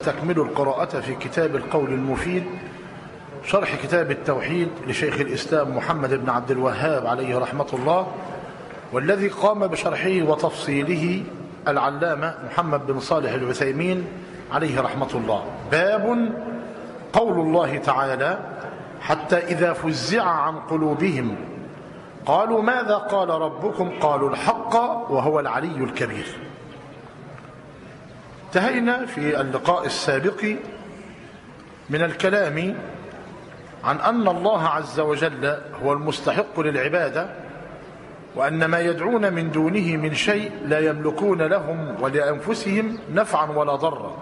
نستكمل القراءة في كتاب القول المفيد شرح كتاب التوحيد لشيخ الإسلام محمد بن عبد الوهاب عليه رحمة الله، والذي قام بشرحه وتفصيله العلامة محمد بن صالح العثيمين عليه رحمة الله. باب قول الله تعالى: حتى إذا فزع عن قلوبهم قالوا ماذا قال ربكم قالوا الحق وهو العلي الكبير. انتهينا في اللقاء السابق من الكلام عن أن الله عز وجل هو المستحق للعبادة، وأن ما يدعون من دونه من شيء لا يملكون لهم ولأنفسهم نفعا ولا ضرا.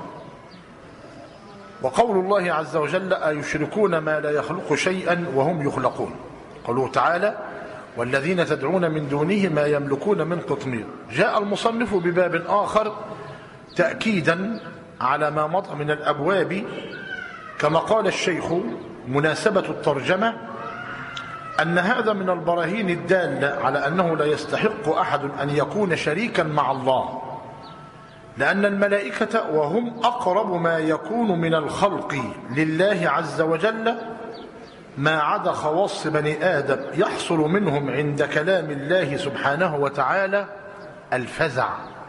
وقول الله عز وجل: أيشركون ما لا يخلق شيئا وهم يخلقون. قوله تعالى: والذين تدعون من دونه ما يملكون من قطمير. جاء المصنف بباب آخر تأكيدا على ما مضى من الأبواب، كما قال الشيخ مناسبة الترجمة أن هذا من البراهين الدالة على أنه لا يستحق أحد أن يكون شريكا مع الله، لأن الملائكة وهم أقرب ما يكون من الخلق لله عز وجل، ما عدا خواص بني آدم يحصل منهم عند كلام الله سبحانه وتعالى الفزع.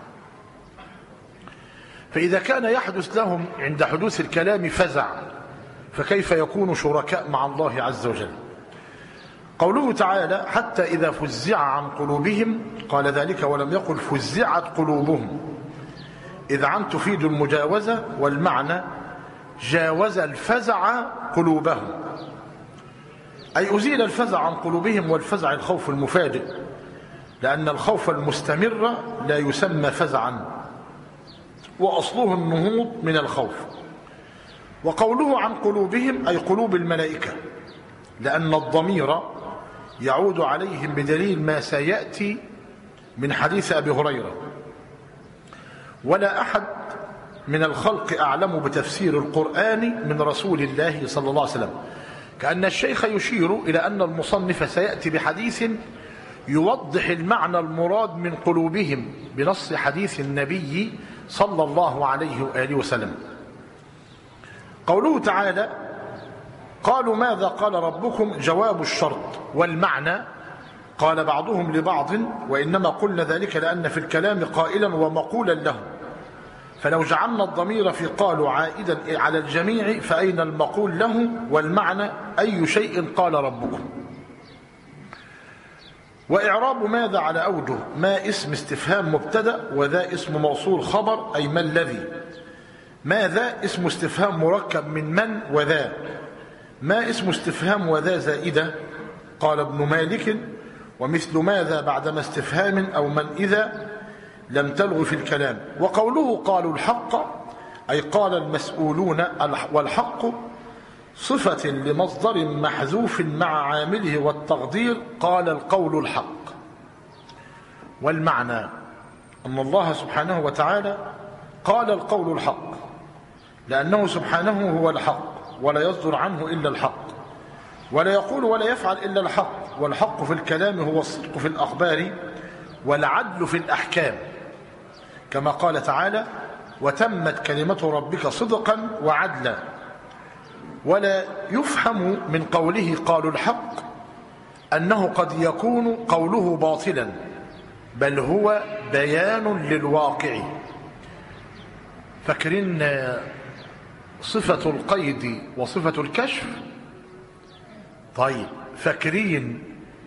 فإذا كان يحدث لهم عند حدوث الكلام فزع، فكيف يكون شركاء مع الله عز وجل؟ قوله تعالى: حتى إذا فزع عن قلوبهم، قال ذلك ولم يقل فزعت قلوبهم، إذ عن تفيد المجاوزة، والمعنى جاوز الفزع قلوبهم، أي أزيل الفزع عن قلوبهم. والفزع الخوف المفاجئ، لأن الخوف المستمر لا يسمى فزعا، وأصله النهوض من الخوف. وقوله عن قلوبهم أي قلوب الملائكة، لأن الضمير يعود عليهم بدليل ما سيأتي من حديث أبي هريرة. ولا أحد من الخلق أعلم بتفسير القرآن من رسول الله صلى الله عليه وسلم، كأن الشيخ يشير إلى أن المصنف سيأتي بحديث يوضح المعنى المراد من قلوبهم بنص حديث النبي صلى الله عليه وآله وسلم. قوله تعالى: قالوا ماذا قال ربكم، جواب الشرط. والمعنى قال بعضهم لبعض: وإنما قلنا ذلك لأن في الكلام قائلا ومقولا له، فلو جعلنا الضمير في قالوا عائدا على الجميع فأين المقول له؟ والمعنى أي شيء قال ربكم. وإعراب ماذا على أوجه: ما اسم استفهام مبتدأ، وذا اسم موصول خبر أي ما الذي. ماذا اسم استفهام مركب من وذا. ما اسم استفهام وذا زائدة. قال ابن مالك: ومثل ماذا بعدما استفهام أو من إذا لم تلغ في الكلام. وقوله قالوا الحق أي قال المسؤولون، والحق صفة لمصدر محذوف مع عامله، والتقدير قال القول الحق. والمعنى أن الله سبحانه وتعالى قال القول الحق، لأنه سبحانه هو الحق، ولا يصدر عنه إلا الحق، ولا يقول ولا يفعل إلا الحق. والحق في الكلام هو الصدق في الأخبار، والعدل في الأحكام، كما قال تعالى: وتمت كلمة ربك صدقا وعدلا. ولا يفهم من قوله قالوا الحق أنه قد يكون قوله باطلا، بل هو بيان للواقع. فاكرين صفة القيد وصفة الكشف؟ طيب، فاكرين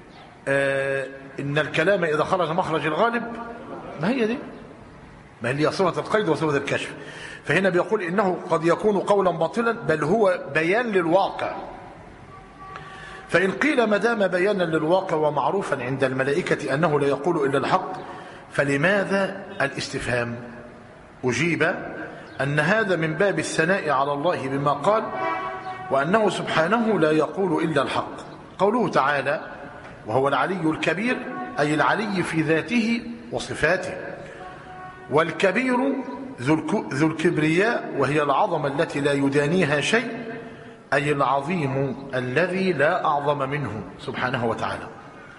إن الكلام إذا خرج مخرج الغالب؟ ما هي دي، ما هي صفة القيد وصفة الكشف. فهنا بيقول إنه قد يكون قولا باطلا، بل هو بيان للواقع. فإن قيل ما دام بيانا للواقع ومعروفا عند الملائكة أنه لا يقول إلا الحق، فلماذا الاستفهام؟ أجيب أن هذا من باب الثناء على الله بما قال، وأنه سبحانه لا يقول إلا الحق. قوله تعالى: وهو العلي الكبير، أي العلي في ذاته وصفاته. والكبير ذو الكبرياء، وهي العظمة التي لا يدانيها شيء، أي العظيم الذي لا أعظم منه سبحانه وتعالى.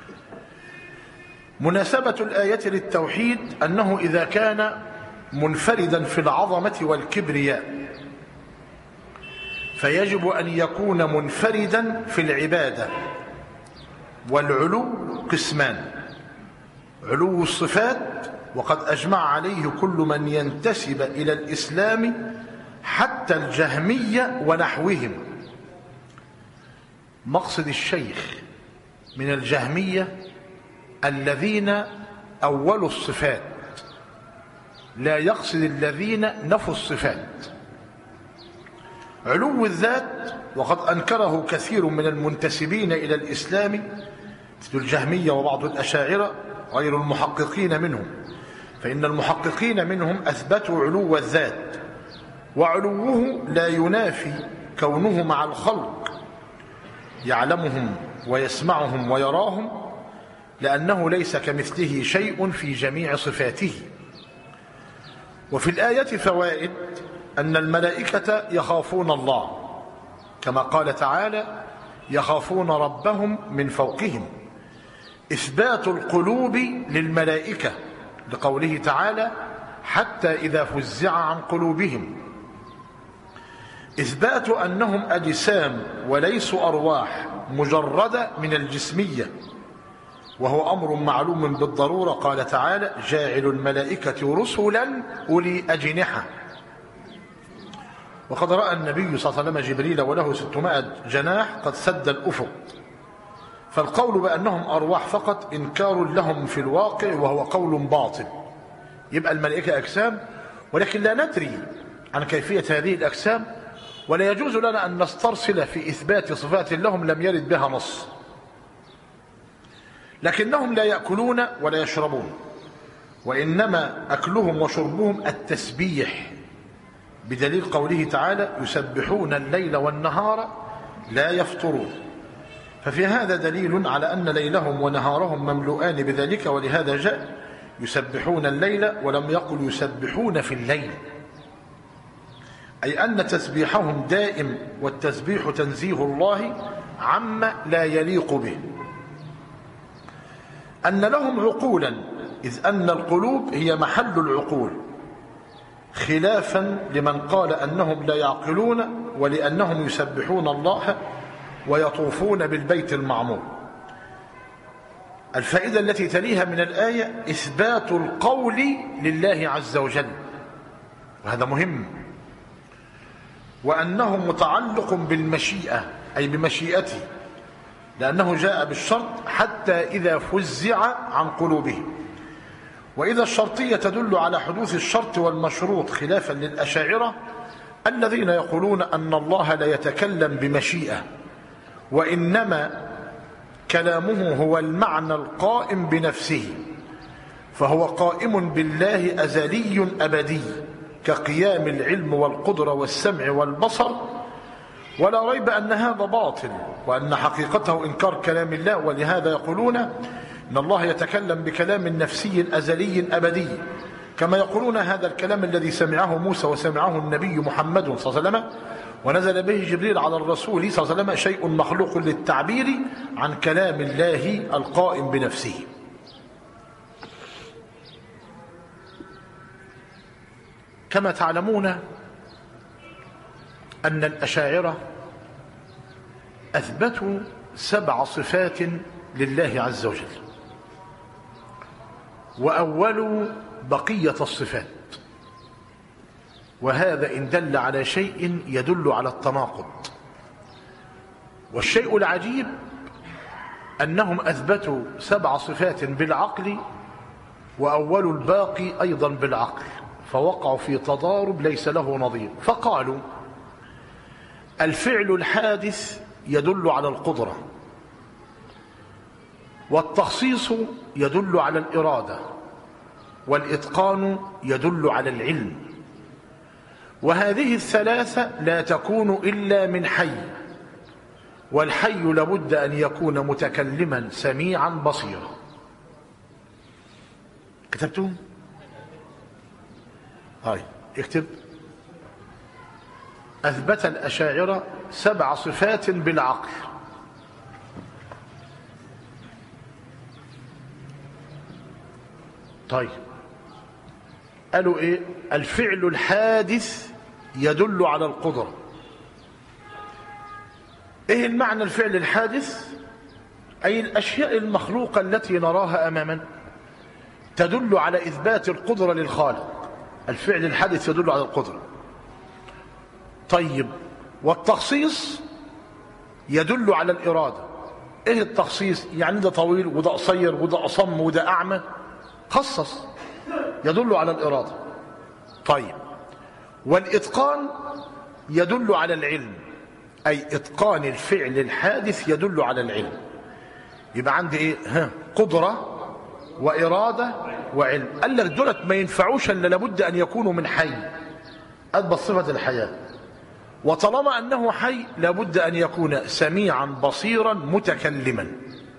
مناسبة الآية للتوحيد أنه إذا كان منفردا في العظمة والكبرياء، فيجب أن يكون منفردا في العبادة. والعلو قسمان: علو الصفات، وقد أجمع عليه كل من ينتسب إلى الإسلام حتى الجهمية ونحوهم. مقصد الشيخ من الجهمية الذين أولوا الصفات، لا يقصد الذين نفوا الصفات. علو الذات وقد أنكره كثير من المنتسبين إلى الإسلام مثل الجهمية وبعض الأشاعرة غير المحققين منهم، فإن المحققين منهم أثبتوا علو الذات، وعلوه لا ينافي كونه مع الخلق يعلمهم ويسمعهم ويراهم، لأنه ليس كمثله شيء في جميع صفاته. وفي الآية فوائد: أن الملائكة يخافون الله، كما قال تعالى: يخافون ربهم من فوقهم. إثبات القلوب للملائكة لقوله تعالى: حتى إذا فزع عن قلوبهم. إثبات أنهم أجسام وليسوا أرواح مجردة من الجسمية، وهو أمر معلوم بالضرورة. قال تعالى: جاعل الملائكة رسلا أولي أجنحة. وقد رأى النبي صلى الله عليه وسلم جبريل وله 600 جناح قد سد الأفق. فالقول بأنهم أرواح فقط إنكار لهم في الواقع، وهو قول باطل. يبقى الملائكة أجسام، ولكن لا ندري عن كيفية هذه الأجسام، ولا يجوز لنا أن نسترسل في إثبات صفات لهم لم يرد بها نص. لكنهم لا يأكلون ولا يشربون، وإنما أكلهم وشربهم التسبيح، بدليل قوله تعالى: يسبحون الليل والنهار لا يفطرون. ففي هذا دليل على أن ليلهم ونهارهم مملوءان بذلك، ولهذا جاء يسبحون الليل ولم يقل يسبحون في الليل، أي أن تسبيحهم دائم، والتسبيح تنزيه الله عما لا يليق به. أن لهم عقولا، إذ أن القلوب هي محل العقول، خلافا لمن قال أنهم لا يعقلون، ولأنهم يسبحون الله ويطوفون بالبيت المعمور. الفائدة التي تليها من الآية إثبات القول لله عز وجل، وهذا مهم، وأنه متعلق بالمشيئة، أي بمشيئته، لأنه جاء بالشرط: حتى إذا فزع عن قلوبهم. وإذا الشرطية تدل على حدوث الشرط والمشروط، خلافا للأشاعرة الذين يقولون أن الله لا يتكلم بمشيئة، وإنما كلامه هو المعنى القائم بنفسه، فهو قائم بالله أزلي أبدي، كقيام العلم والقدرة والسمع والبصر. ولا ريب أن هذا باطل، وأن حقيقته إنكار كلام الله. ولهذا يقولون إن الله يتكلم بكلام نفسي أزلي أبدي، كما يقولون هذا الكلام الذي سمعه موسى وسمعه النبي محمد صلى الله عليه وسلم ونزل به جبريل على الرسول صلى الله عليه وسلم شيء مخلوق للتعبير عن كلام الله القائم بنفسه. كما تعلمون أن الأشاعرة أثبتوا 7 صفات لله عز وجل، وأولوا بقية الصفات، وهذا إن دل على شيء يدل على التناقض. والشيء العجيب أنهم أثبتوا 7 صفات بالعقل، وأولوا الباقي أيضا بالعقل، فوقعوا في تضارب ليس له نظير. فقالوا: الفعل الحادث يدل على القدرة، والتخصيص يدل على الإرادة، والإتقان يدل على العلم. وهذه الثلاثة لا تكون إلا من حي، والحي لابد أن يكون متكلما سميعا بصيرا. كتبتم؟ هاي اكتب: أثبت الأشاعرة 7 صفات بالعقل، طيب قالوا إيه؟ الفعل الحادث يدل على القدرة، ايه المعنى الفعل الحادث؟ أي الأشياء المخلوقة التي نراها أمامنا تدل على إثبات القدرة للخالق. الفعل الحادث يدل على القدرة. طيب، والتخصيص يدل على الإرادة. إيه التخصيص؟ يعني ده طويل وده قصير وده أصم وده أعمى، خصص، يدل على الإرادة. طيب، والإتقان يدل على العلم، أي إتقان الفعل الحادث يدل على العلم. يبقى عندي ايه؟ قدرة وإرادة وعلم. قال لك دولت ما ينفعوش الا لابد ان يكونوا من حي، اثبت صفة الحياة. وطالما انه حي لابد ان يكون سميعا بصيرا متكلما.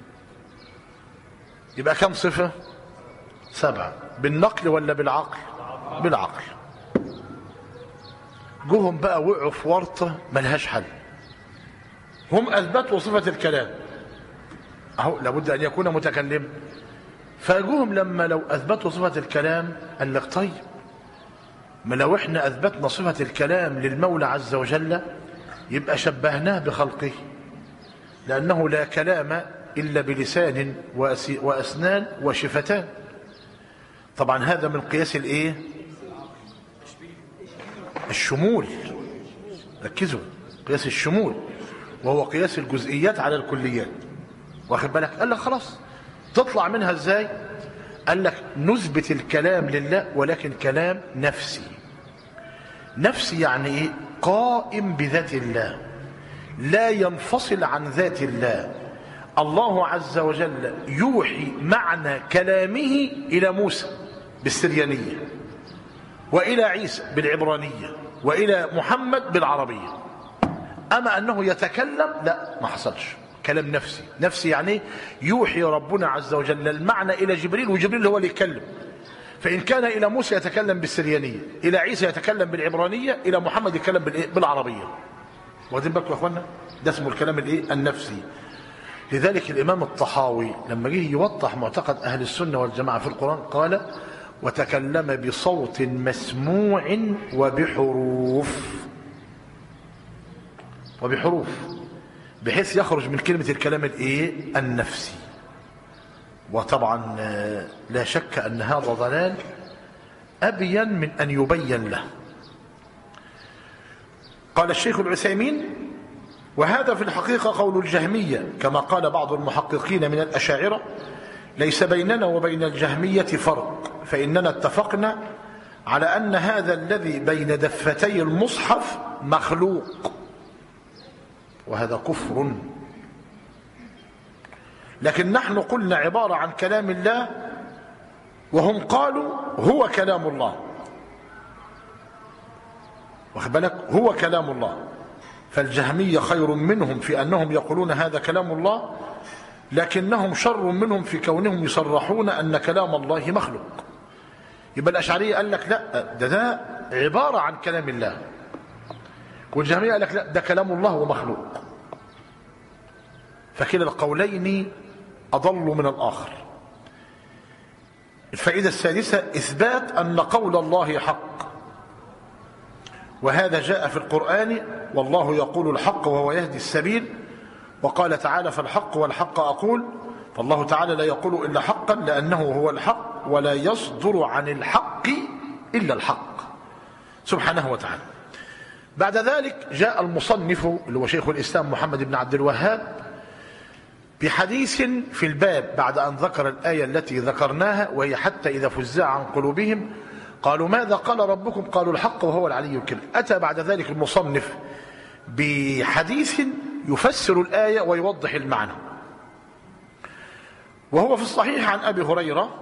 يبقى كم صفة؟ 7. بالنقل ولا بالعقل؟ بالعقل. جوهم بقى وقعوا في ورطة ملهاش حل. هم اثبتوا صفة الكلام، اهو لابد ان يكون متكلم. فاجوهم لما لو اثبتوا صفه الكلام قال لك طيب، ما لو احنا اثبتنا صفه الكلام للمولى عز وجل يبقى شبهناه بخلقه، لانه لا كلام الا بلسان واسنان وشفتان. طبعا هذا من قياس الايه؟ الشمول. ركزوا، قياس الشمول، وهو قياس الجزئيات على الكليات. واخد بالك؟ قال لك خلاص تطلع منها ازاي؟ قال لك نثبت الكلام لله ولكن كلام نفسي. نفسي يعني ايه؟ قائم بذات الله، لا ينفصل عن ذات الله. الله عز وجل يوحي معنى كلامه الى موسى بالسريانية، والى عيسى بالعبرانية، والى محمد بالعربية. اما انه يتكلم لا، ما حصلش. كلام نفسي. نفسي يعني يوحي ربنا عز وجل المعنى إلى جبريل، وجبريل هو اللي يتكلم. فإن كان إلى موسى يتكلم بالسريانية، إلى عيسى يتكلم بالعبرانية، إلى محمد يتكلم بالعربية. واخدين بالكم يا أخوانا؟ ده اسمه الكلام النفسي. لذلك الإمام الطحاوي لما جه يوضح معتقد أهل السنة والجماعة في القرآن قال: وتكلم بصوت مسموع وبحروف بحيث يخرج من كلمة الكلام النفسي. وطبعا لا شك أن هذا ضلال أبين من أن يبين له. قال الشيخ العثيمين: وهذا في الحقيقة قول الجهمية، كما قال بعض المحققين من الأشاعرة: ليس بيننا وبين الجهمية فرق، فإننا اتفقنا على أن هذا الذي بين دفتي المصحف مخلوق، وهذا كفر. لكن نحن قلنا عبارة عن كلام الله، وهم قالوا هو كلام الله. واخد بالك؟ هو كلام الله. فالجهمية خير منهم في أنهم يقولون هذا كلام الله، لكنهم شر منهم في كونهم يصرحون أن كلام الله مخلوق. يبقى الأشعرية قال لك لا، ده عبارة عن كلام الله، والجهمية قال لك لا، ده كلام الله ومخلوق. فكلا القولين أضل من الآخر. الفائدة السادسة: إثبات أن قول الله حق، وهذا جاء في القرآن: والله يقول الحق وهو يهدي السبيل. وقال تعالى: فالحق والحق أقول. فالله تعالى لا يقول إلا حقا لأنه هو الحق، ولا يصدر عن الحق إلا الحق سبحانه وتعالى. بعد ذلك جاء المصنف اللي هو شيخ الإسلام محمد بن عبد الوهاب بحديث في الباب بعد أن ذكر الآية التي ذكرناها، وهي: حتى إذا فزع عن قلوبهم قالوا ماذا قال ربكم قالوا الحق وهو العلي الكبير. أتى بعد ذلك المصنف بحديث يفسر الآية ويوضح المعنى، وهو في الصحيح عن أبي هريرة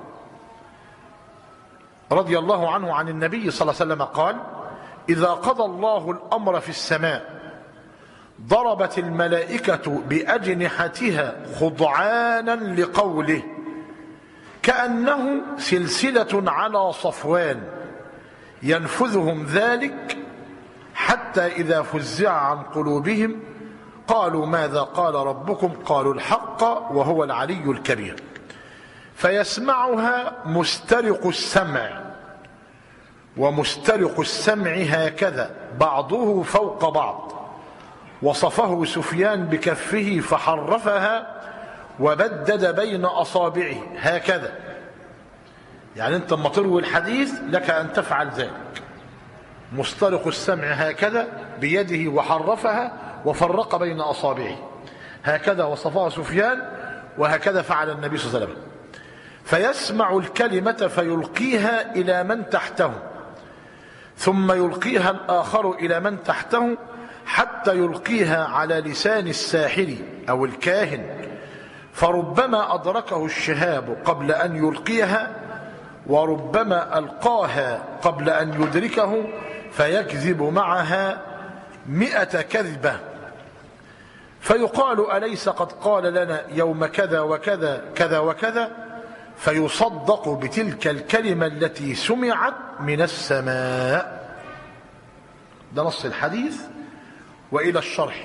رضي الله عنه عن النبي صلى الله عليه وسلم قال: إذا قضى الله الأمر في السماء ضربت الملائكة بأجنحتها خضعانا لقوله، كأنه سلسلة على صفوان، ينفذهم ذلك حتى إذا فزع عن قلوبهم قالوا ماذا قال ربكم قالوا الحق وهو العلي الكبير. فيسمعها مسترق السمع، ومسترق السمع هكذا بعضه فوق بعض، وصفه سفيان بكفه فحرفها وبدد بين أصابعه هكذا. يعني أنت لما تروي الحديث لك أن تفعل ذلك، مسترق السمع هكذا بيده وحرفها وفرق بين أصابعه هكذا وصفها سفيان، وهكذا فعل النبي صلى الله عليه وسلم. فيسمع الكلمة فيلقيها إلى من تحته، ثم يلقيها الآخر إلى من تحته، حتى يلقيها على لسان الساحر أو الكاهن، فربما أدركه الشهاب قبل أن يلقيها، وربما ألقاها قبل أن يدركه، فيكذب معها 100 كذبة، فيقال أليس قد قال لنا يوم كذا وكذا كذا وكذا، فيصدق بتلك الكلمة التي سمعت من السماء. ده نص الحديث. وإلى الشرح.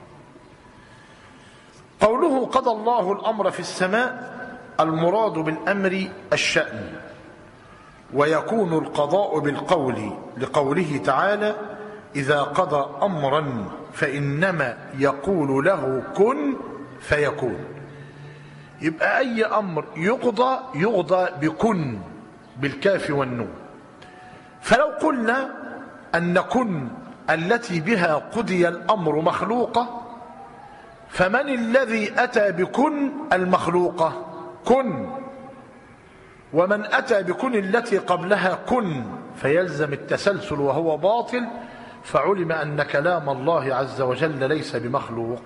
قوله قضى الله الأمر في السماء، المراد بالأمر الشأن، ويكون القضاء بالقول، لقوله تعالى إذا قضى أمرا فإنما يقول له كن فيكون. يبقى أي أمر يقضى بكن بالكاف والنون. فلو قلنا أن كن التي بها قضي الأمر مخلوقة، فمن الذي أتى بكن المخلوقة؟ كن. ومن أتى بكن التي قبلها كن، فيلزم التسلسل وهو باطل، فعلم أن كلام الله عز وجل ليس بمخلوق.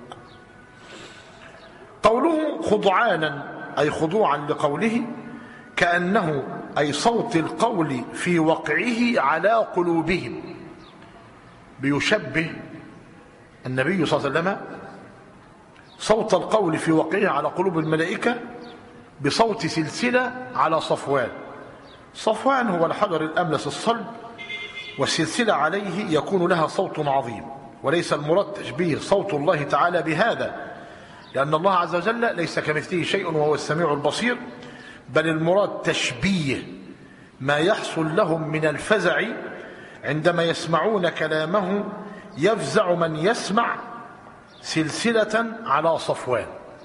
قوله خضعانا أي خضوعا لقوله، كأنه أي صوت القول في وقعه على قلوبهم. بيشبه النبي صلى الله عليه وسلم صوت القول في وقعه على قلوب الملائكة بصوت سلسلة على صفوان. صفوان هو الحجر الأملس الصلب، والسلسلة عليه يكون لها صوت عظيم، وليس المراد تشبيه صوت الله تعالى بهذا، لأن الله عز وجل ليس كمثله شيء وهو السميع البصير، بل المراد تشبيه ما يحصل لهم من الفزع عندما يسمعون كلامه، يفزع من يسمع سلسلة على صفوان.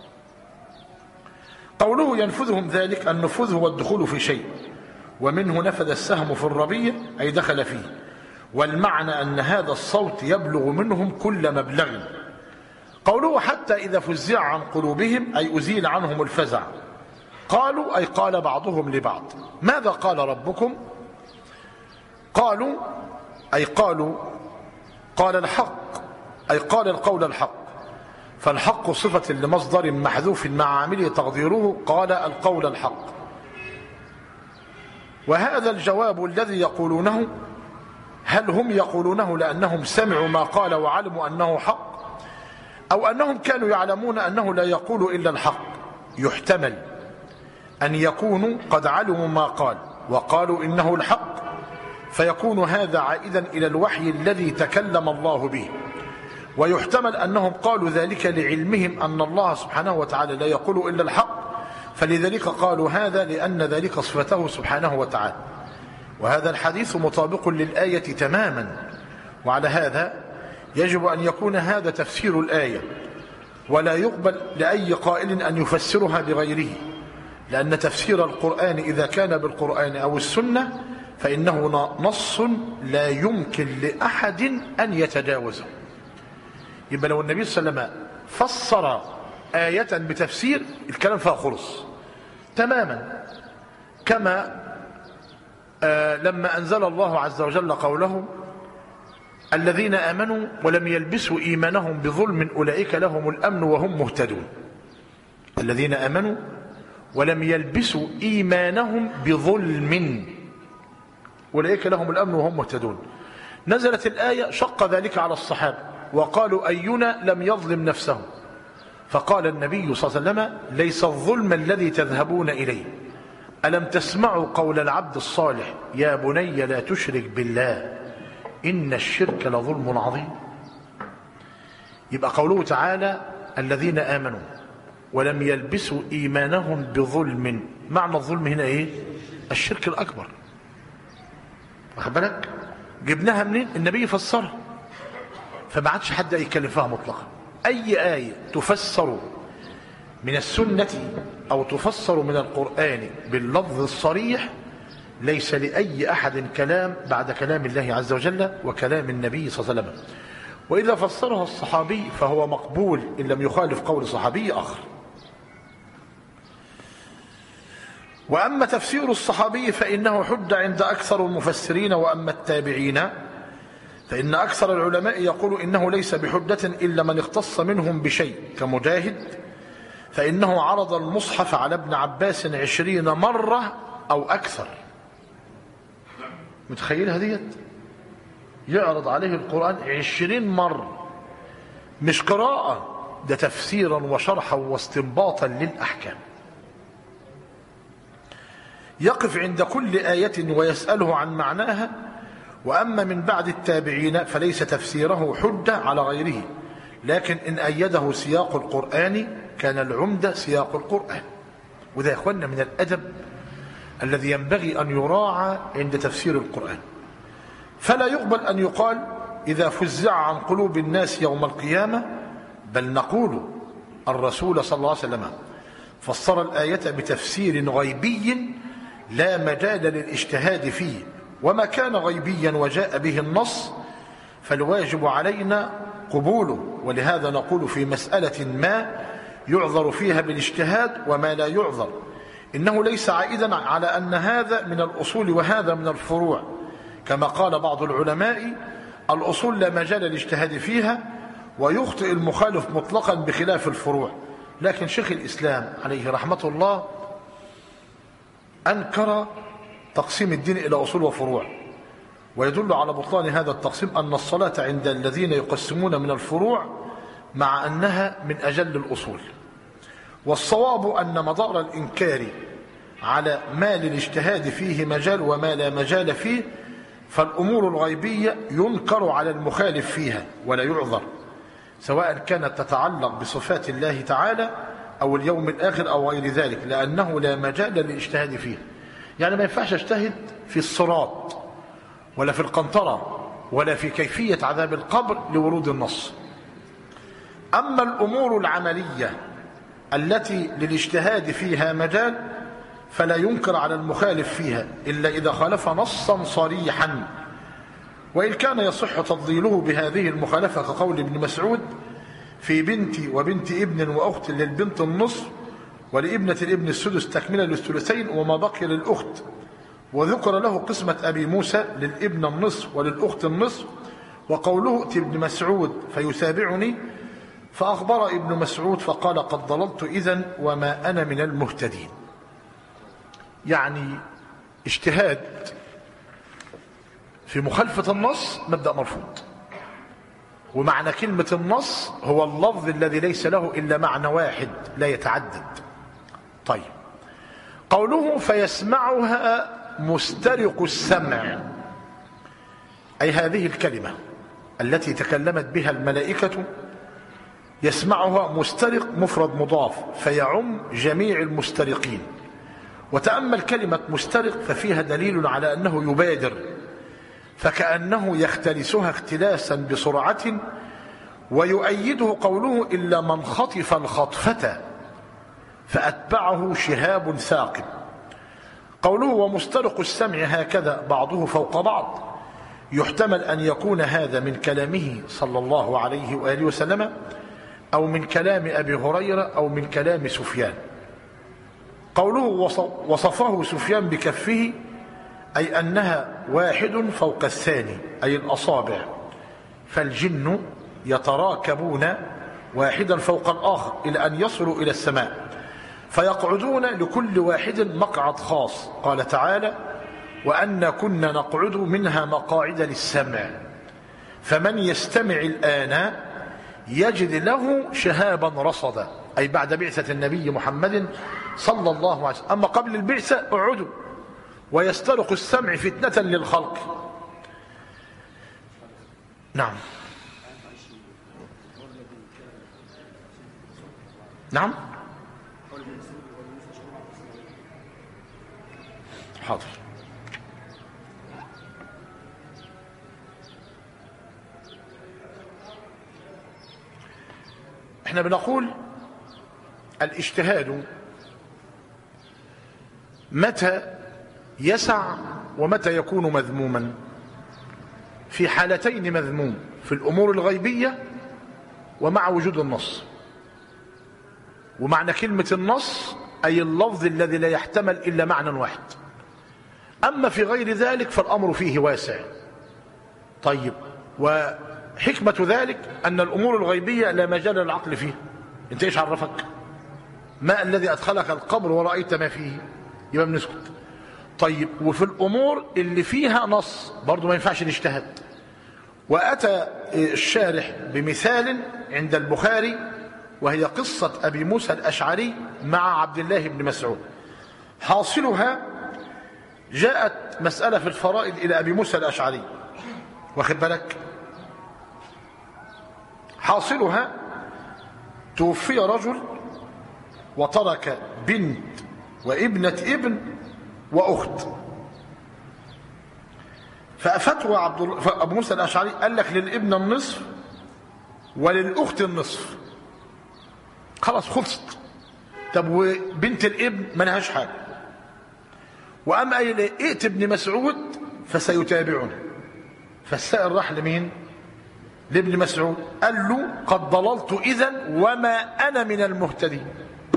قوله ينفذهم ذلك، النفوذ هو الدخول في شيء، ومنه نفذ السهم في الربيع أي دخل فيه، والمعنى أن هذا الصوت يبلغ منهم كل مبلغ. قوله حتى إذا فزع عن قلوبهم أي أزيل عنهم الفزع. قالوا أي قال بعضهم لبعض ماذا قال ربكم؟ قالوا أي قال الحق أي قال القول الحق، فالحق صفة لمصدر محذوف مع عامله تقديره قال القول الحق. وهذا الجواب الذي يقولونه، هل هم يقولونه لأنهم سمعوا ما قال وعلموا أنه حق، أو أنهم كانوا يعلمون أنه لا يقول إلا الحق؟ يحتمل أن يكونوا قد علموا ما قال وقالوا إنه الحق، فيكون هذا عائدا إلى الوحي الذي تكلم الله به، ويحتمل أنهم قالوا ذلك لعلمهم أن الله سبحانه وتعالى لا يقول إلا الحق، فلذلك قالوا هذا لأن ذلك صفته سبحانه وتعالى. وهذا الحديث مطابق للآية تماما، وعلى هذا يجب أن يكون هذا تفسير الآية، ولا يقبل لأي قائل أن يفسرها بغيره، لأن تفسير القرآن إذا كان بالقرآن أو السنة فإنه نص لا يمكن لأحد أن يتجاوزه. يبقى لو النبي صلى الله عليه وسلم فسر آية بتفسير، الكلام فيها خلص تماما، كما لما أنزل الله عز وجل قوله الذين آمنوا ولم يلبسوا إيمانهم بظلم أولئك لهم الأمن وهم مهتدون. الذين آمنوا ولم يلبسوا إيمانهم بظلم أولئك لهم الأمن وهم مهتدون. نزلت الآية شق ذلك على الصحابة وقالوا أينا لم يظلم نفسه، فقال النبي صلى الله عليه وسلم ليس الظلم الذي تذهبون إليه، ألم تسمعوا قول العبد الصالح يا بني لا تشرك بالله إن الشرك لظلم عظيم. يبقى قوله تعالى الذين آمنوا ولم يلبسوا إيمانهم بظلم، معنى الظلم هنا إيه؟ الشرك الأكبر. واخد بالك؟ جبناها منين؟ النبي فسرها، فما عادش حد يتكلم فيها مطلقا. أي آية تفسر من السنة أو تفسر من القرآن باللفظ الصريح ليس لأي أحد كلام بعد كلام الله عز وجل وكلام النبي صلى الله عليه وسلم، وإذا فسرها الصحابي فهو مقبول إن لم يخالف قول صحابي آخر. وأما تفسير الصحابي فإنه حج عند أكثر المفسرين، وأما التابعين فإن أكثر العلماء يقول إنه ليس بحجة إلا من اختص منهم بشيء كمجاهد، فإنه عرض المصحف على ابن عباس 20 مرة أو أكثر. متخيلها ديت؟ يعرض عليه القرآن 20 مرة، مش قراءة، ده تفسيرا وشرحا واستنباطا للأحكام. يقف عند كل آية ويسأله عن معناها. وأما من بعد التابعين فليس تفسيره حجة على غيره، لكن إن أيده سياق القرآن كان العمدة سياق القرآن. وده يا أخوانا من الأدب الذي ينبغي أن يراعى عند تفسير القرآن. فلا يقبل أن يقال إذا فزع عن قلوب الناس يوم القيامة، بل نقول الرسول صلى الله عليه وسلم فسر الآية بتفسير غيبي لا مجال للاجتهاد فيه، وما كان غيبيا وجاء به النص فالواجب علينا قبوله. ولهذا نقول في مسألة ما يعذر فيها بالاجتهاد وما لا يعذر إنه ليس عائدا على أن هذا من الأصول وهذا من الفروع، كما قال بعض العلماء الأصول لا مجال للاجتهاد فيها ويخطئ المخالف مطلقا بخلاف الفروع. لكن شيخ الإسلام عليه رحمة الله أنكر تقسيم الدين إلى أصول وفروع، ويدل على بطلان هذا التقسيم أن الصلاة عند الذين يقسمون من الفروع مع أنها من أجل الأصول. والصواب أن مدار الإنكار على ما للاجتهاد فيه مجال وما لا مجال فيه، فالأمور الغيبية ينكر على المخالف فيها ولا يعذر، سواء كانت تتعلق بصفات الله تعالى أو اليوم الآخر أو غير ذلك، لأنه لا مجال للاجتهاد فيه. يعني ما ينفعش اجتهد في الصراط ولا في القنطرة ولا في كيفية عذاب القبر لورود النص. أما الأمور العملية التي للاجتهاد فيها مجال فلا ينكر على المخالف فيها إلا إذا خالف نصا صريحا، وإن كان يصح تفضيله بهذه المخالفة كقول ابن مسعود في بنتي وبنت ابن وأخت للبنت النصف ولابنة الابن السدس تكملة للثلثين وما بقي للأخت، وذكر له قسمة أبي موسى للابن النصف وللأخت النصف، وقوله ائت ابن مسعود فيتابعني، فأخبر ابن مسعود فقال قد ضللت إذن وما أنا من المهتدين. يعني اجتهاد في مخالفة النص مبدأ مرفوض، ومعنى كلمة النص هو اللفظ الذي ليس له إلا معنى واحد لا يتعدد. طيب، قوله فيسمعها مسترق السمع، أي هذه الكلمة التي تكلمت بها الملائكة يسمعها مسترق مفرد مضاف فيعم جميع المسترقين. وتأمل كلمة مسترق ففيها دليل على أنه يبادر، فكأنه يختلسها اختلاسا بسرعة. ويؤيده قوله إلا من خطف الخطفة فأتبعه شهاب ثاقب. قوله ومسترق السمع هكذا بعضه فوق بعض، يحتمل أن يكون هذا من كلامه صلى الله عليه وآله وسلم أو من كلام أبي هريرة أو من كلام سفيان. قوله وصفه سفيان بكفه أي أنها واحد فوق الثاني أي الأصابع، فالجن يتراكبون واحدا فوق الآخر إلى أن يصلوا إلى السماء، فيقعدون لكل واحد مقعد خاص. قال تعالى وأن كنا نقعد منها مقاعد للسمع فمن يستمع الآن يجد له شهابا رصدا، أي بعد بعثة النبي محمد صلى الله عليه وسلم. أما قبل البعثة اقعدوا ويسترق السمع فتنة للخلق. نعم نعم حاضر. احنا بنقول الاجتهاد متى يسع ومتى يكون مذموما؟ في حالتين مذموم: في الأمور الغيبية ومع وجود النص. ومعنى كلمة النص أي اللفظ الذي لا يحتمل إلا معنى واحد. أما في غير ذلك فالأمر فيه واسع. طيب، وحكمة ذلك أن الأمور الغيبية لا مجال للعقل فيها. أنت إيش عرفك؟ ما الذي أدخلك القبر ورأيت ما فيه؟ يبقى بنسكت. طيب، وفي الأمور اللي فيها نص برضو ما ينفعش نجتهد. وأتى الشارح بمثال عند البخاري، وهي قصة أبي موسى الأشعري مع عبد الله بن مسعود. حاصلها: جاءت مسألة في الفرائض إلى أبي موسى الأشعري، واخد بالك؟ حاصلها: توفي رجل وترك بنت وابنة ابن وأخت. فأفتوى أبو موسى الأشعري قال لك للابن النصف وللأخت النصف. خلاص خلصت. طب وبنت الابن ما لهاش حاجة. وقام قايل ائت ابن مسعود فسيتابعنا. فالسائل راح لمين؟ لابن مسعود. قال له: قد ضللت إذن وما أنا من المهتدين.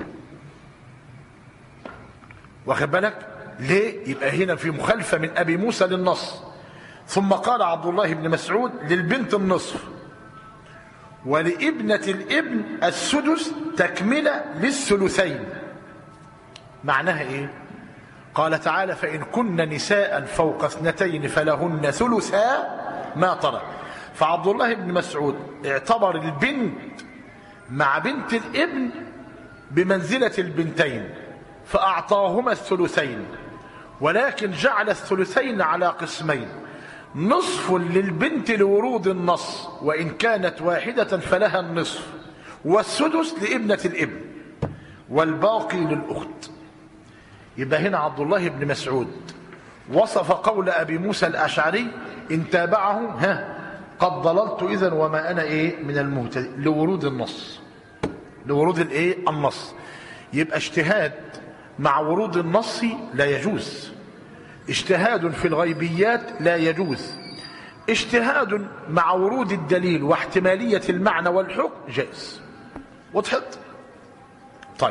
واخد بالك؟ ليه؟ يبقى هنا في مخالفة من أبي موسى للنص. ثم قال عبد الله بن مسعود: للبنت النصف ولابنة الابن السدس تكملة للثلثين. معناها ايه؟ قال تعالى: فإن كن نساء فوق 2 فلهن ثلثا ما ترك. فعبد الله بن مسعود اعتبر البنت مع بنت الابن بمنزلة البنتين فأعطاهما الثلثين، ولكن جعل الثلثين على قسمين: نصف للبنت لورود النص وإن كانت واحدة فلها النصف، والسدس لابنة الابن، والباقي للأخت. يبقى هنا عبد الله بن مسعود وصف قول أبي موسى الأشعري إن تابعه: قد ضللت إذن وما أنا من المهتدين، لورود النص. لورود النص. يبقى اجتهاد مع ورود النص لا يجوز. اجتهاد في الغيبيات لا يجوز. اجتهاد مع ورود الدليل واحتمالية المعنى والحكم جائز. وضحت؟ طيب،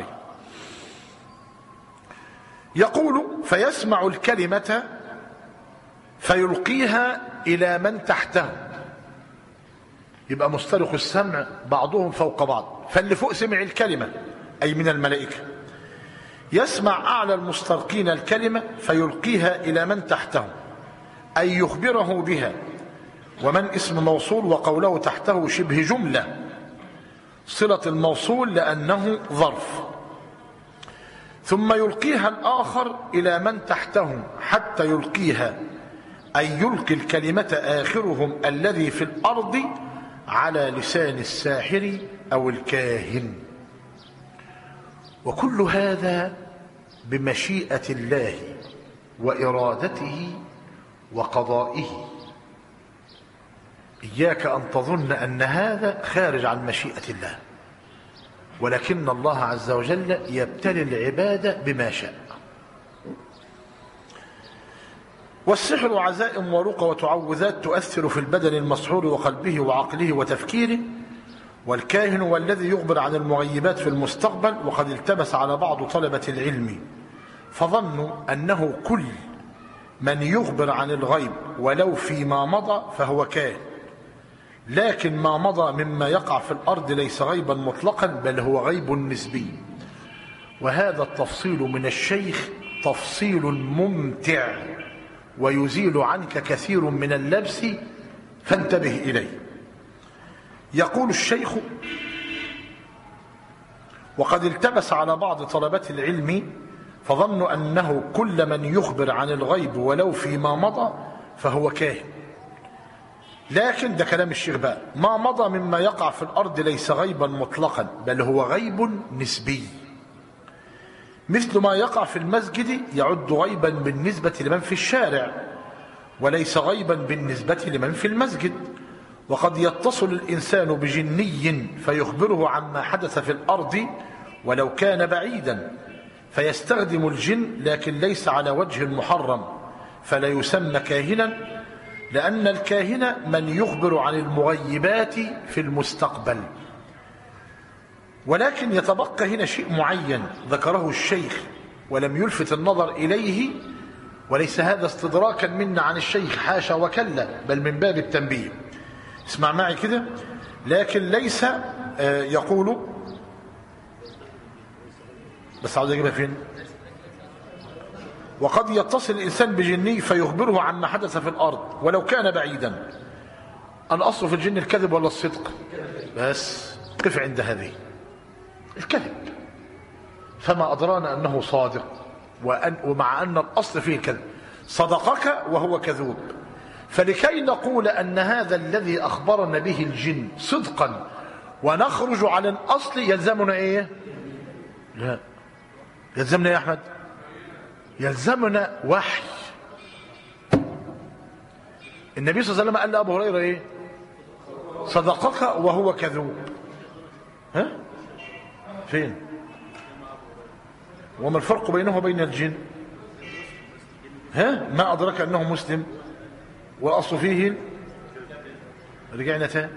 يقول: فيسمع الكلمة فيلقيها إلى من تحته. يبقى مسترق السمع بعضهم فوق بعض، فاللي فوق سمع الكلمة أي من الملائكة. يسمع أعلى المسترقين الكلمة فيلقيها إلى من تحته أي يخبره بها. ومن اسم موصول، وقوله تحته شبه جملة صلة الموصول لأنه ظرف. ثم يلقيها الآخر إلى من تحته حتى يلقيها أي يلقي الكلمة آخرهم الذي في الأرض على لسان الساحر أو الكاهن. وكل هذا بمشيئة الله وإرادته وقضائه. إياك أن تظن أن هذا خارج عن مشيئة الله، ولكن الله عز وجل يبتلي العباد بما شاء. والسحر عزائم ورقى وتعوذات تؤثر في البدن المسحور وقلبه وعقله وتفكيره. والكاهن هو الذي يخبر عن المغيبات في المستقبل. وقد التبس على بعض طلبة العلم فظنوا أنه كل من يخبر عن الغيب ولو فيما مضى فهو كاهن، لكن ما مضى مما يقع في الأرض ليس غيبا مطلقا بل هو غيب نسبي. وهذا التفصيل من الشيخ تفصيل ممتع ويزيل عنك كثير من اللبس، فانتبه إليه. يقول الشيخ: وقد التبس على بعض طلبة العلم فظنوا أنه كل من يخبر عن الغيب ولو فيما مضى فهو كاهن، لكن ده كلام الشيخ بقى، ما مضى مما يقع في الأرض ليس غيبا مطلقا بل هو غيب نسبي، مثل ما يقع في المسجد يعد غيبا بالنسبة لمن في الشارع وليس غيبا بالنسبة لمن في المسجد. وقد يتصل الإنسان بجني فيخبره عما حدث في الأرض ولو كان بعيدا، فيستخدم الجن لكن ليس على وجه محرم، فلا يسمى كاهنا، لأن الكاهن من يخبر عن المغيبات في المستقبل. ولكن يتبقى هنا شيء معين ذكره الشيخ ولم يلفت النظر إليه، وليس هذا استدراكا منا عن الشيخ، حاشا وكلا، بل من باب التنبيه. اسمع معي كده. لكن ليس يقول، بس عاوز اجيبها فين؟ وقد يتصل الإنسان بجني فيخبره عما حدث في الأرض ولو كان بعيدا. الأصل في الجن الكذب ولا الصدق؟ بس قف عند هذه، الكذب. فما أدرانا أنه صادق، ومع أن الأصل فيه الكذب. صدقك وهو كذوب. فلكي نقول أن هذا الذي أخبرنا به الجن صدقا ونخرج على الأصل يلزمنا إيه؟ لا، يلزمنا يا أحمد، يلزمنا وحي. النبي صلى الله عليه وسلم قال لأبو هريرة إيه؟ صدقك وهو كذوب. ها؟ فين؟ وما الفرق بينه وبين الجن؟ ها؟ ما أدرك أنه مسلم والأصل فيه. رجعنا تاني.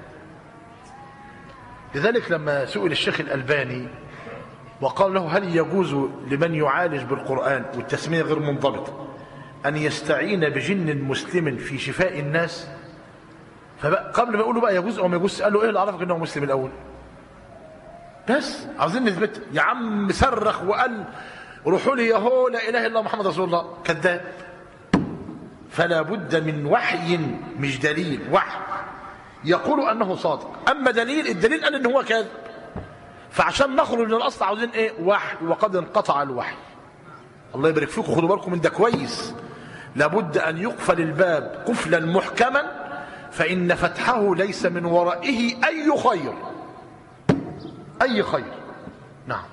لذلك لما سئل الشيخ الألباني وقال له هل يجوز لمن يعالج بالقرآن والتسمية غير منضبطة أن يستعين بجن مسلم في شفاء الناس، فقبل ما يقولوا بقى يجوز أو ما يجوز، قال له إيه اللي عرفك أنه مسلم الأول؟ بس عاوزين نثبت. يا عم صرخ وقال روحوا لي يهو لا إله إلا محمد رسول الله، كذاب. فلا بد من وحي، مش دليل، وحي يقول أنه صادق. أما دليل، الدليل قال أنه هو كاذب. فعشان نخرج من الأصل عاوزين إيه؟ وحي. وقد انقطع الوحي. الله يبارك فيكم، خدوا بالكم من ده كويس. لابد أن يقفل الباب قفلا محكما، فإن فتحه ليس من ورائه أي خير، أي خير. نعم.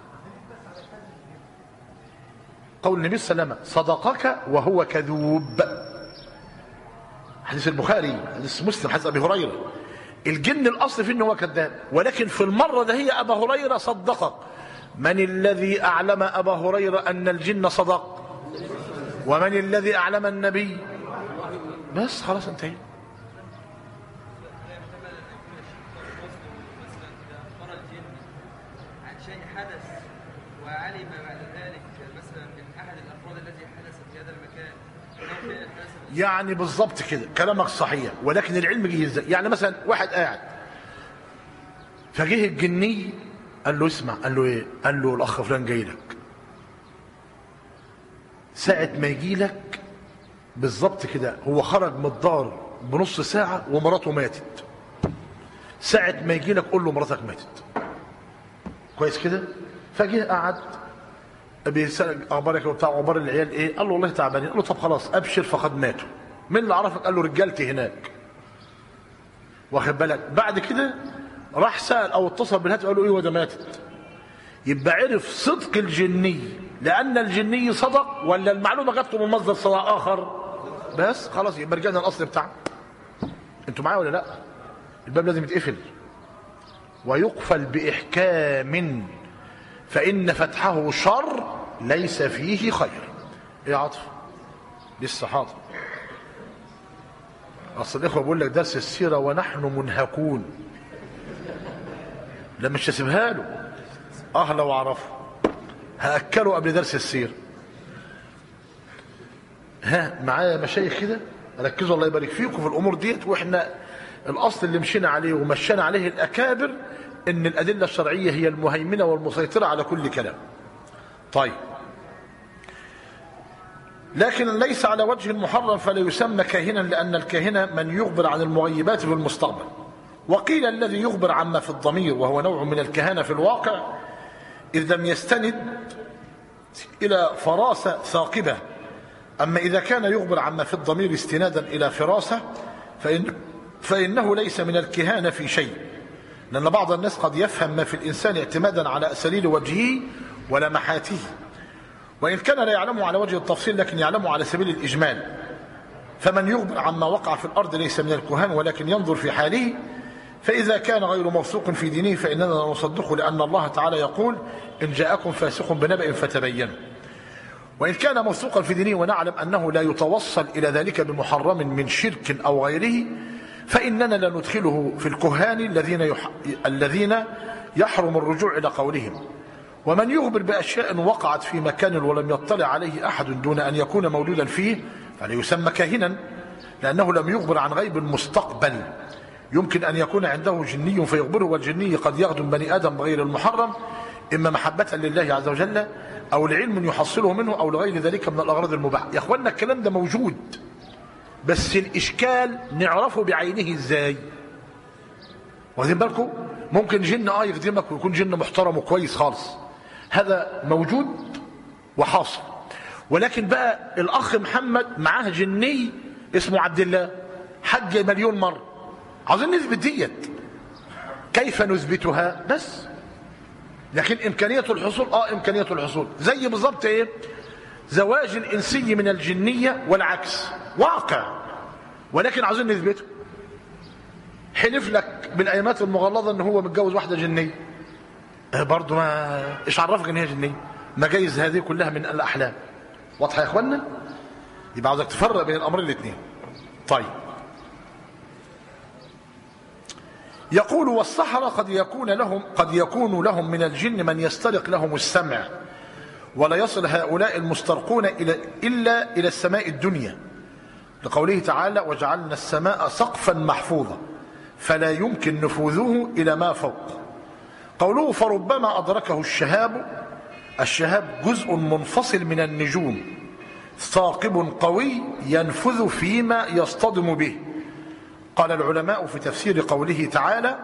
قول النبي صلى الله عليه وسلم صدقك وهو كذوب، حديث البخاري، حديث مسلم، حديث أبي هريرة. الجن الأصل فيه أنه هو كذاب، ولكن في المرة ده هي أبا هريرة صدقك. من الذي أعلم أبا هريرة أن الجن صدق؟ ومن الذي أعلم النبي؟ بس خلاص انتهي. يعني بالضبط كده كلامك صحيح، ولكن العلم جه ازاي؟ يعني مثلا واحد قاعد فجه الجني قال له اسمع، قال له ايه؟ قال له الاخ فلان جاي لك. ساعة ما يجي لك بالضبط كده هو خرج من الدار بنص ساعة ومراته ماتت. ساعة ما يجي لك قول له مراتك ماتت. كويس كده؟ فجه قعد بيسأل اخبارك وبتاع، اخبار العيال ايه؟ قال له والله تعبانين. قال له طب خلاص ابشر فقد ماتوا. مين اللي عرفك؟ قال له رجالتي هناك. واخد بالك؟ بعد كده راح سأل او اتصل بالهاتف قال له ايه وده ماتت. يبقى عرف صدق الجني لان الجني صدق، ولا المعلومه جات له من مصدر صدق اخر؟ بس خلاص يبقى رجعنا الاصل بتاعنا. انتوا معايا ولا لا؟ الباب لازم يتقفل ويقفل باحكام، فإن فتحه شر ليس فيه خير. ايه عطف؟ لسه حاضر. اصل الاخوه بقول لك درس السيره ونحن منهكون، لا مش هسيبها له. لو اعرفه هاكله قبل درس السيره. معايا مشايخ كده ركزوا الله يبارك فيكم في الامور ديت. واحنا الاصل اللي مشينا عليه ومشينا عليه الاكابر ان الادله الشرعيه هي المهيمنه والمسيطره على كل كلام. طيب، لكن ليس على وجه محرم، فلا يسمى كاهنا، لان الكاهن من يخبر عن المغيبات في المستقبل. وقيل الذي يخبر عما في الضمير، وهو نوع من الكهانه في الواقع، اذ لم يستند الى فراسه ثاقبه. اما اذا كان يخبر عما في الضمير استنادا الى فراسه فانه ليس من الكهانه في شيء، لأن بعض الناس قد يفهم ما في الإنسان اعتمادا على أساليب وجهه ولمحاته، وإن كان لا يعلمه على وجه التفصيل لكن يعلمه على سبيل الإجمال. فمن يخبر عما وقع في الأرض ليس من الكهان ولكن ينظر في حاله، فإذا كان غير موثوق في دينه فإننا لا نصدقه، لأن الله تعالى يقول إن جاءكم فاسق بنبأ فتبينوا. وإن كان موثوقا في دينه ونعلم أنه لا يتوصل إلى ذلك بمحرم من شرك أو غيره، فإننا لا ندخله في الكهان الذين يحرم الرجوع إلى قولهم. ومن يخبر بأشياء وقعت في مكان ولم يطلع عليه أحد دون أن يكون مولودا فيه فلا يسمى كاهنا، لأنه لم يخبر عن غيب المستقبل. يمكن أن يكون عنده جني فيخبره، والجني قد يخدم بني آدم بغير المحرم، إما محبة لله عز وجل أو لعلم يحصله منه أو لغير ذلك من الأغراض المباحة. يا أخوانا الكلام ده موجود، بس الإشكال نعرفه بعينه إزاي. واخدين بالكم؟ ممكن جن يخدمك ويكون جن محترم وكويس خالص، هذا موجود وحاصل. ولكن بقى الأخ محمد معاه جني اسمه عبد الله حج مليون مرة، عاوزين نثبت ديت، كيف نثبتها؟ بس لكن إمكانية الحصول إمكانية الحصول زي بالضبط إيه؟ زواج الإنسي من الجنية والعكس واقع، ولكن عاوزين نثبته. حلف لك بالأيامات المغلظة إن هو متجوز واحدة جنية، برضه ما إيش عرفك إن هي جنية؟ ما جايز هذه كلها من الأحلام. واضحة يا إخوانا؟ يبقى عاوزك تفرق بين الأمرين الاثنين. طيب، يقول والسحرة قد يكون لهم من الجن من يسترق لهم السمع، ولا يصل هؤلاء المسترقون إلا إلى السماء الدنيا، لقوله تعالى وجعلنا السماء سقفا محفوظا فلا يمكن نفوذه إلى ما فوق. قوله فربما أدركه الشهاب جزء منفصل من النجوم ثاقب قوي ينفذ فيما يصطدم به. قال العلماء في تفسير قوله تعالى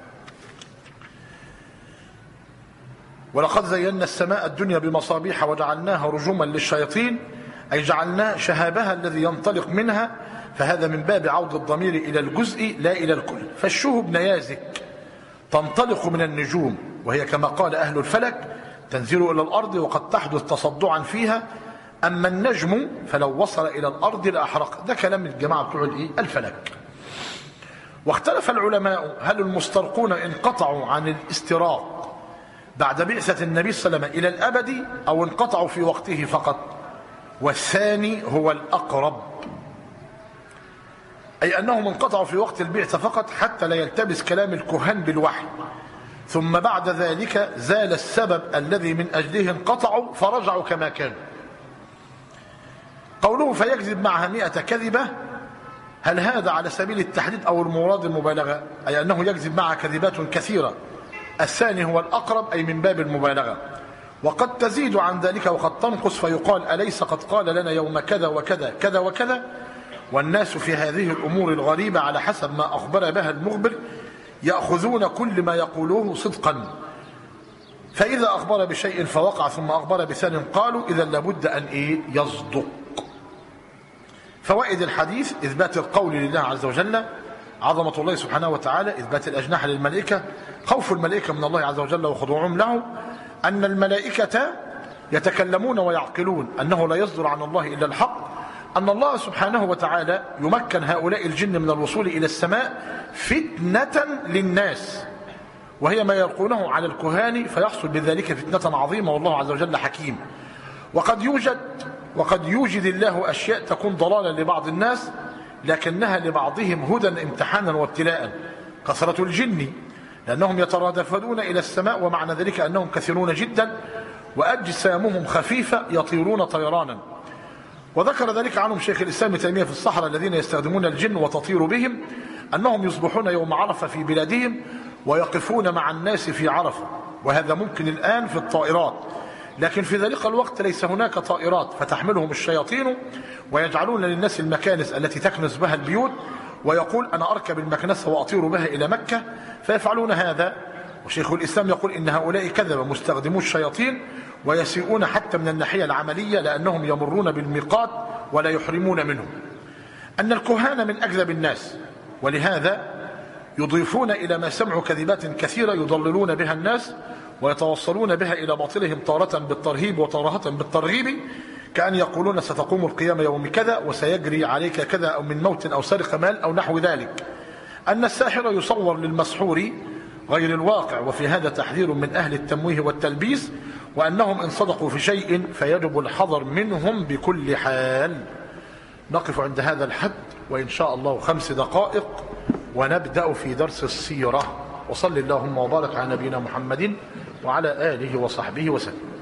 ولقد زينا السماء الدنيا بمصابيح وجعلناها رجوما للشياطين، أي جعلنا شهابها الذي ينطلق منها، فهذا من باب عود الضمير إلى الجزء لا إلى الكل. فالشهب نيازك تنطلق من النجوم، وهي كما قال أهل الفلك تنزل إلى الأرض وقد تحدث تصدعا فيها، أما النجم فلو وصل إلى الأرض لأحرق. ده كلام الجماعة بتوع الفلك. واختلف العلماء هل المسترقون انقطعوا عن الاستراق بعد بعثة النبي صلى الله عليه وسلم إلى الأبد أو انقطعوا في وقته فقط، والثاني هو الأقرب، أي أنهم انقطعوا في وقت البعثة فقط حتى لا يلتبس كلام الكهان بالوحي، ثم بعد ذلك زال السبب الذي من أجله انقطعوا فرجعوا كما كانوا. قوله فيكذب معها 100 كذبة، هل هذا على سبيل التحديد أو المراد المبالغة؟ أي أنه يكذب معها كذبات كثيرة. الثاني هو الأقرب، أي من باب المبالغة. وقد تزيد عن ذلك وقد تنقص، فيقال أليس قد قال لنا يوم كذا وكذا كذا وكذا. والناس في هذه الأمور الغريبة على حسب ما أخبر بها المخبر يأخذون كل ما يقولوه صدقا، فإذا أخبر بشيء فوقع ثم أخبر بثانٍ قالوا إذا لابد أن يصدق. فوائد الحديث: إثبات القول لله عز وجل، عظمة الله سبحانه وتعالى، إثبات الأجنحة للملائكة، خوف الملائكة من الله عز وجل وخضوعهم له، أن الملائكة يتكلمون ويعقلون، أنه لا يصدر عن الله إلا الحق، أن الله سبحانه وتعالى يمكن هؤلاء الجن من الوصول إلى السماء فتنة للناس، وهي ما يلقونه على الكهان فيحصل بذلك فتنة عظيمة، والله عز وجل حكيم. وقد يوجد الله أشياء تكون ضلالا لبعض الناس لكنها لبعضهم هدى امتحانا وابتلاء، كثرة الجن لأنهم يترادفون إلى السماء، ومعنى ذلك أنهم كثيرون جدا وأجسامهم خفيفة يطيرون طيرانا. وذكر ذلك عنهم شيخ الإسلام ابن تيمية في الصحراء الذين يستخدمون الجن وتطير بهم، أنهم يصبحون يوم عرفة في بلادهم ويقفون مع الناس في عرفة، وهذا ممكن الآن في الطائرات، لكن في ذلك الوقت ليس هناك طائرات فتحملهم الشياطين ويجعلون للناس المكانس التي تكنس بها البيوت، ويقول أنا أركب المكنسة وأطير بها إلى مكة، فيفعلون هذا. وشيخ الإسلام يقول إن هؤلاء كذب مستخدمو الشياطين ويسيئون حتى من الناحية العملية، لأنهم يمرون بالميقات ولا يحرمون منه. أن الكهان من أكذب الناس، ولهذا يضيفون إلى ما سمعوا كذبات كثيرة يضللون بها الناس ويتوصلون بها إلى باطلهم، تارة بالترهيب وتارة بالترغيب، كأن يقولون ستقوم القيامة يوم كذا وسيجري عليك كذا، أو من موت أو سرق مال أو نحو ذلك. أن الساحر يصور للمسحور غير الواقع، وفي هذا تحذير من أهل التمويه والتلبيس، وأنهم إن صدقوا في شيء فيجب الحذر منهم بكل حال. نقف عند هذا الحد، وإن شاء الله 5 دقائق ونبدأ في درس السيرة. وصل اللهم وبارك على نبينا محمد وعلى آله وصحبه وسلم.